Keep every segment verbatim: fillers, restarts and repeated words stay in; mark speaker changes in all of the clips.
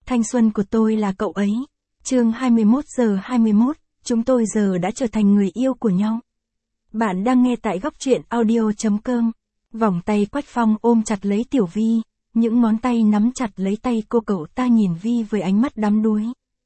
Speaker 1: Thanh xuân của tôi là cậu ấy. Chương hai mươi mốt giờ hai mươi mốt, chúng tôi giờ đã trở thành người yêu của nhau. Bạn đang nghe tại góc truyện audio chấm com. Vòng tay Quách Phong ôm chặt lấy Tiểu Vi, những ngón tay nắm chặt lấy tay cô. Cậu ta nhìn Vi với ánh mắt đắm đuối.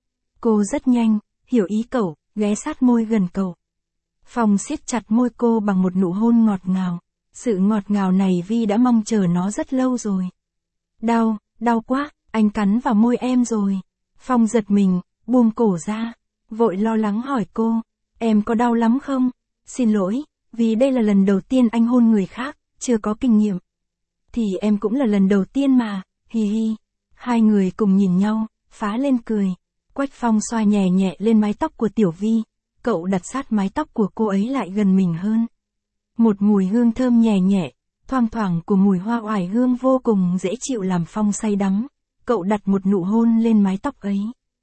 Speaker 1: Cô rất nhanh, hiểu ý cậu, ghé sát môi gần cậu. Phong siết chặt môi cô bằng một nụ hôn ngọt ngào. Sự ngọt ngào này Vi đã mong chờ nó rất lâu rồi. Đau, đau quá, anh cắn vào môi em rồi. Phong giật mình, buông cổ ra, vội lo lắng hỏi cô, em có đau lắm không? Xin lỗi, vì đây là lần đầu tiên anh hôn người khác, chưa có kinh nghiệm. Thì em cũng là lần đầu tiên mà, hi hi. Hai người cùng nhìn nhau, phá lên cười. Quách Phong xoa nhẹ nhẹ lên mái tóc của Tiểu Vi, cậu đặt sát mái tóc của cô ấy lại gần mình hơn. Một mùi hương thơm nhẹ nhẹ, thoang thoảng của mùi hoa oải hương vô cùng dễ chịu làm Phong say đắm. Cậu đặt một nụ hôn lên mái tóc ấy.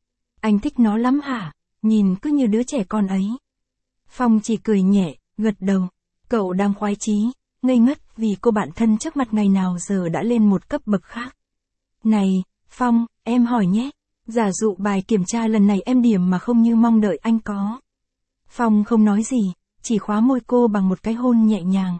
Speaker 1: Anh thích nó lắm hả? Nhìn cứ như đứa trẻ con ấy. Phong chỉ cười nhẹ, gật đầu. Cậu đang khoái chí, ngây ngất vì cô bạn thân trước mặt ngày nào giờ đã lên một cấp bậc khác. Này, Phong, em hỏi nhé. Giả dụ bài kiểm tra lần này em điểm mà không như mong đợi anh có. Phong không nói gì, chỉ khóa môi cô bằng một cái hôn nhẹ nhàng.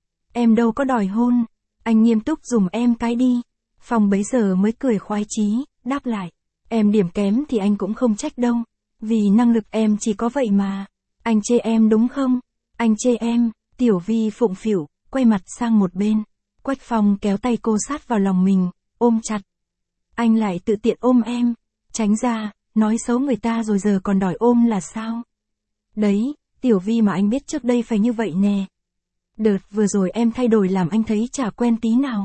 Speaker 1: Em đâu có đòi hôn, anh nghiêm túc dùm em cái đi. Phong bấy giờ mới cười khoái chí, đáp lại. Em điểm kém thì anh cũng không trách đâu. Vì năng lực em chỉ có vậy mà. Anh chê em đúng không? Anh chê em. Tiểu Vi phụng phịu, quay mặt sang một bên. Quách Phong kéo tay cô sát vào lòng mình, ôm chặt. Anh lại tự tiện ôm em. Tránh ra, nói xấu người ta rồi giờ còn đòi ôm là sao? Đấy, Tiểu Vi mà anh biết trước đây phải như vậy nè. Đợt vừa rồi em thay đổi làm anh thấy chả quen tí nào.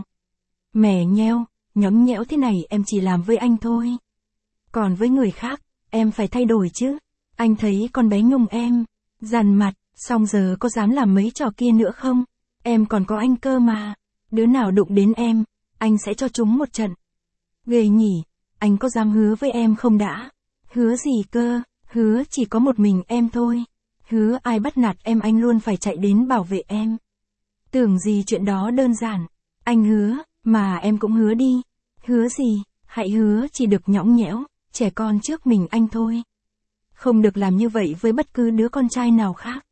Speaker 1: Mẻ nheo, nhõng nhẽo thế này em chỉ làm với anh thôi. Còn với người khác, em phải thay đổi chứ. Anh thấy con bé Nhung em, dằn mặt, xong giờ có dám làm mấy trò kia nữa không? Em còn có anh cơ mà. Đứa nào đụng đến em, anh sẽ cho chúng một trận. Ghê nhỉ, anh có dám hứa với em không đã? Hứa gì cơ, hứa chỉ có một mình em thôi. Hứa ai bắt nạt em anh luôn phải chạy đến bảo vệ em. Tưởng gì chuyện đó đơn giản. Anh hứa, mà em cũng hứa đi. Hứa gì, hãy hứa chỉ được nhõng nhẽo, trẻ con trước mình anh thôi. Không được làm như vậy với bất cứ đứa con trai nào khác.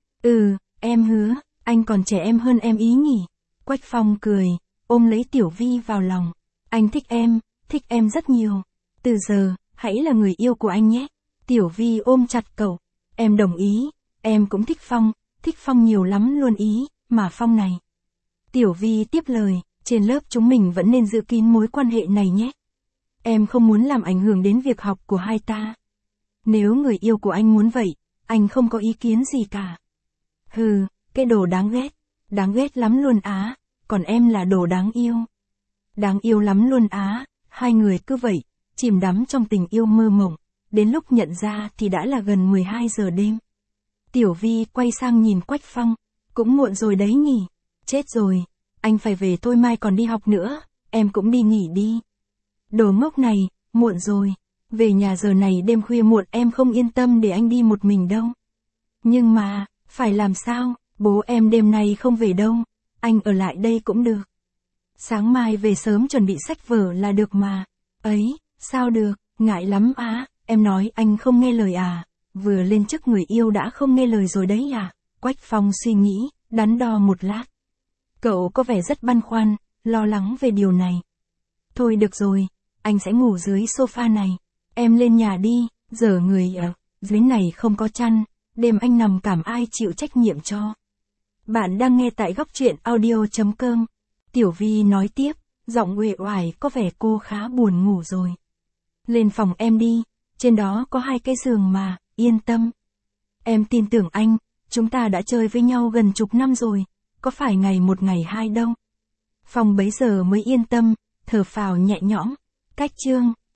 Speaker 1: Ừ, em hứa, anh còn trẻ em hơn em ý nhỉ. Quách Phong cười, ôm lấy Tiểu Vi vào lòng. Anh thích em, thích em rất nhiều. Từ giờ, hãy là người yêu của anh nhé. Tiểu Vi ôm chặt cậu. Em đồng ý, em cũng thích Phong, thích Phong nhiều lắm luôn ý, mà Phong này. Tiểu Vi tiếp lời, trên lớp chúng mình vẫn nên giữ kín mối quan hệ này nhé. Em không muốn làm ảnh hưởng đến việc học của hai ta. Nếu người yêu của anh muốn vậy, anh không có ý kiến gì cả. Hừ, cái đồ đáng ghét, đáng ghét lắm luôn á, còn em là đồ đáng yêu. Đáng yêu lắm luôn á, hai người cứ vậy, chìm đắm trong tình yêu mơ mộng, đến lúc nhận ra thì đã là gần mười hai giờ đêm. Tiểu Vi quay sang nhìn Quách Phong, cũng muộn rồi đấy nhỉ, chết rồi, anh phải về thôi mai còn đi học nữa, em cũng đi nghỉ đi. Đồ ngốc này, muộn rồi, về nhà giờ này đêm khuya muộn em không yên tâm để anh đi một mình đâu. Nhưng mà, phải làm sao, bố em đêm nay không về đâu, anh ở lại đây cũng được. Sáng mai về sớm chuẩn bị sách vở là được mà. Ấy, sao được, ngại lắm á, em nói anh không nghe lời à, vừa lên chức người yêu đã không nghe lời rồi đấy à. Quách Phong suy nghĩ, đắn đo một lát. Cậu có vẻ rất băn khoăn, lo lắng về điều này. Thôi được rồi, anh sẽ ngủ dưới sofa này. Em lên nhà đi, giờ người ở dưới này không có chăn, đêm anh nằm cảm ai chịu trách nhiệm cho. Bạn đang nghe tại góc truyện audio chấm com. Tiểu Vi nói tiếp, giọng uể oải có vẻ cô khá buồn ngủ rồi. Lên phòng em đi, trên đó có hai cái giường mà, yên tâm. Em tin tưởng anh, chúng ta đã chơi với nhau gần chục năm rồi, có phải ngày một ngày hai đâu. Phong bấy giờ mới yên tâm, thở phào nhẹ nhõm. Cách chương